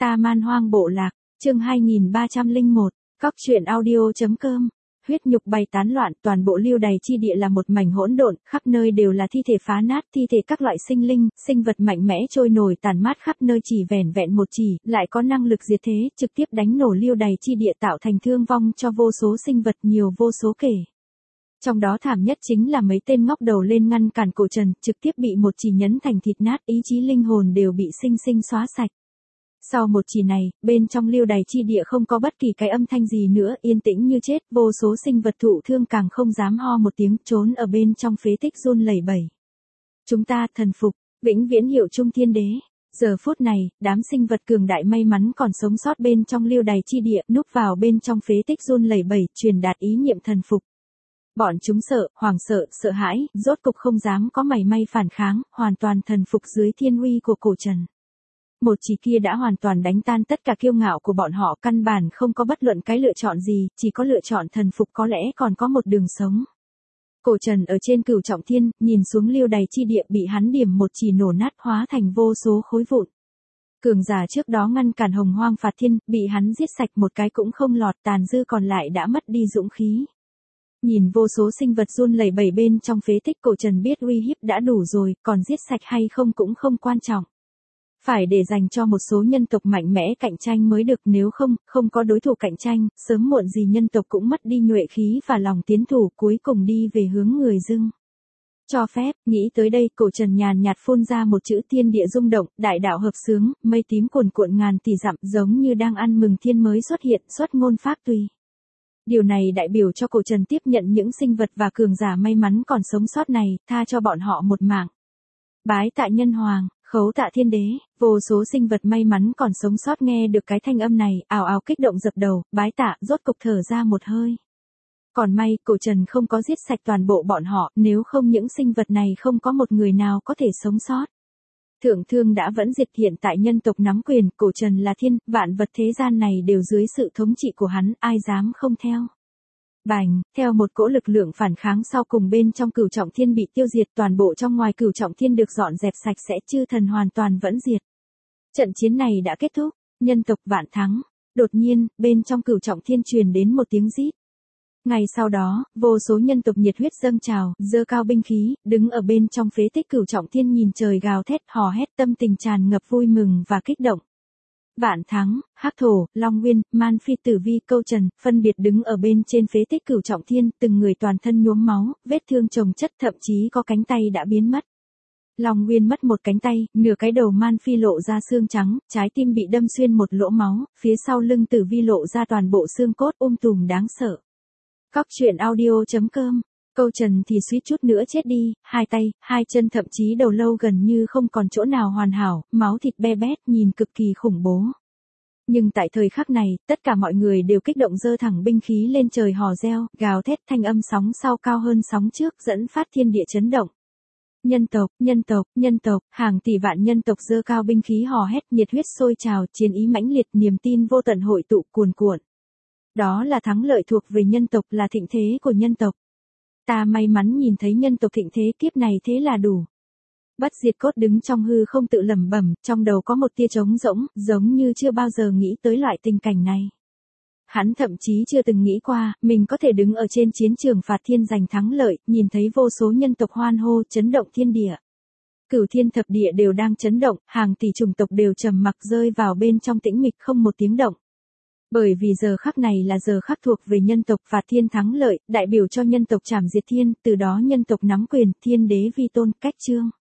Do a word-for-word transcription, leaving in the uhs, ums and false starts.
Ta Man Hoang Bộ Lạc, chương hai nghìn ba trăm lẻ một, Cóc truyện audio.com. Huyết nhục bày tán loạn, toàn bộ lưu đày chi địa là một mảnh hỗn độn, khắp nơi đều là thi thể phá nát, thi thể các loại sinh linh, sinh vật mạnh mẽ trôi nổi tàn mát khắp nơi, chỉ vẻn vẹn một chỉ, lại có năng lực diệt thế, trực tiếp đánh nổ lưu đày chi địa, tạo thành thương vong cho vô số sinh vật, nhiều vô số kể. Trong đó thảm nhất chính là mấy tên ngóc đầu lên ngăn cản Cổ Trần, trực tiếp bị một chỉ nhấn thành thịt nát, ý chí linh hồn đều bị sinh sinh xóa sạch. Sau một chỉ này, bên trong lưu đày chi địa không có bất kỳ cái âm thanh gì nữa, yên tĩnh như chết, vô số sinh vật thụ thương càng không dám ho một tiếng, trốn ở bên trong phế tích run lẩy bẩy. Chúng ta thần phục, vĩnh viễn hiệu trung thiên đế. Giờ phút này, đám sinh vật cường đại may mắn còn sống sót bên trong lưu đày chi địa, núp vào bên trong phế tích run lẩy bẩy, truyền đạt ý niệm thần phục. Bọn chúng sợ, hoảng sợ, sợ hãi, rốt cục không dám có mảy may phản kháng, hoàn toàn thần phục dưới thiên uy của Cổ Trần. Một chỉ kia đã hoàn toàn đánh tan tất cả kiêu ngạo của bọn họ, căn bản không có bất luận cái lựa chọn gì, chỉ có lựa chọn thần phục, có lẽ còn có một đường sống. Cổ Trần ở trên Cửu Trọng Thiên, nhìn xuống lưu đày chi địa bị hắn điểm một chỉ nổ nát, hóa thành vô số khối vụn. Cường giả trước đó ngăn cản Hồng Hoang Phạt Thiên, bị hắn giết sạch một cái cũng không lọt, tàn dư còn lại đã mất đi dũng khí. Nhìn vô số sinh vật run lẩy bẩy bên trong phế tích, Cổ Trần biết uy hiếp đã đủ rồi, còn giết sạch hay không cũng không quan trọng. Phải để dành cho một số nhân tộc mạnh mẽ cạnh tranh mới được, nếu không, không có đối thủ cạnh tranh, sớm muộn gì nhân tộc cũng mất đi nhuệ khí và lòng tiến thủ, cuối cùng đi về hướng người dưng. Cho phép, nghĩ tới đây, Cổ Trần nhàn nhạt phun ra một chữ, thiên địa rung động, đại đạo hợp xướng, mây tím cuồn cuộn ngàn tỷ dặm, giống như đang ăn mừng thiên mới xuất hiện, xuất ngôn pháp tùy. Điều này đại biểu cho Cổ Trần tiếp nhận những sinh vật và cường giả may mắn còn sống sót này, tha cho bọn họ một mạng. Bái tạ nhân hoàng, khấu tạ thiên đế, vô số sinh vật may mắn còn sống sót nghe được cái thanh âm này, ào ào kích động dập đầu, bái tạ, rốt cục thở ra một hơi. Còn may, Cổ Trần không có giết sạch toàn bộ bọn họ, nếu không những sinh vật này không có một người nào có thể sống sót. Thượng thương đã vẫn diệt, hiện tại nhân tộc nắm quyền, Cổ Trần là thiên, vạn vật thế gian này đều dưới sự thống trị của hắn, ai dám không theo. Bành, theo một cỗ lực lượng phản kháng sau cùng bên trong Cửu Trọng Thiên bị tiêu diệt, toàn bộ trong ngoài Cửu Trọng Thiên được dọn dẹp sạch sẽ, chư thần hoàn toàn vẫn diệt. Trận chiến này đã kết thúc, nhân tộc vạn thắng. Đột nhiên, bên trong Cửu Trọng Thiên truyền đến một tiếng rít. Ngày sau đó, vô số nhân tộc nhiệt huyết dâng trào, giơ cao binh khí, đứng ở bên trong phế tích Cửu Trọng Thiên nhìn trời gào thét, hò hét, tâm tình tràn ngập vui mừng và kích động. Vạn Thắng, Hắc Thổ, Long Nguyên, Man Phi, Tử Vi, Câu Trần, phân biệt đứng ở bên trên phế tích Cửu Trọng Thiên, từng người toàn thân nhuốm máu, vết thương chồng chất, thậm chí có cánh tay đã biến mất. Long Nguyên mất một cánh tay, nửa cái đầu. Man Phi lộ ra xương trắng, trái tim bị đâm xuyên một lỗ máu, phía sau lưng Tử Vi lộ ra toàn bộ xương cốt um tùm đáng sợ. Cóc truyện audio.com. Câu Trần thì suýt chút nữa chết đi, hai tay, hai chân thậm chí đầu lâu gần như không còn chỗ nào hoàn hảo, máu thịt be bét, nhìn cực kỳ khủng bố. Nhưng tại thời khắc này, tất cả mọi người đều kích động giơ thẳng binh khí lên trời hò reo, gào thét, thanh âm sóng sau cao hơn sóng trước, dẫn phát thiên địa chấn động. Nhân tộc, nhân tộc, nhân tộc, hàng tỷ vạn nhân tộc giơ cao binh khí hò hét, nhiệt huyết sôi trào, chiến ý mãnh liệt, niềm tin vô tận hội tụ cuồn cuộn. Đó là thắng lợi thuộc về nhân tộc, là thịnh thế của nhân tộc. Ta may mắn nhìn thấy nhân tộc thịnh thế, kiếp này thế là đủ. Bất diệt cốt đứng trong hư không tự lẩm bẩm, trong đầu có một tia trống rỗng, giống như chưa bao giờ nghĩ tới loại tình cảnh này. Hắn thậm chí chưa từng nghĩ qua, mình có thể đứng ở trên chiến trường Phạt Thiên giành thắng lợi, nhìn thấy vô số nhân tộc hoan hô, chấn động thiên địa. Cửu thiên thập địa đều đang chấn động, hàng tỷ chủng tộc đều trầm mặc rơi vào bên trong tĩnh mịch không một tiếng động. Bởi vì giờ khắc này là giờ khắc thuộc về nhân tộc, Phạt Thiên thắng lợi, đại biểu cho nhân tộc trảm diệt thiên, từ đó nhân tộc nắm quyền, thiên đế vi tôn, cách chương.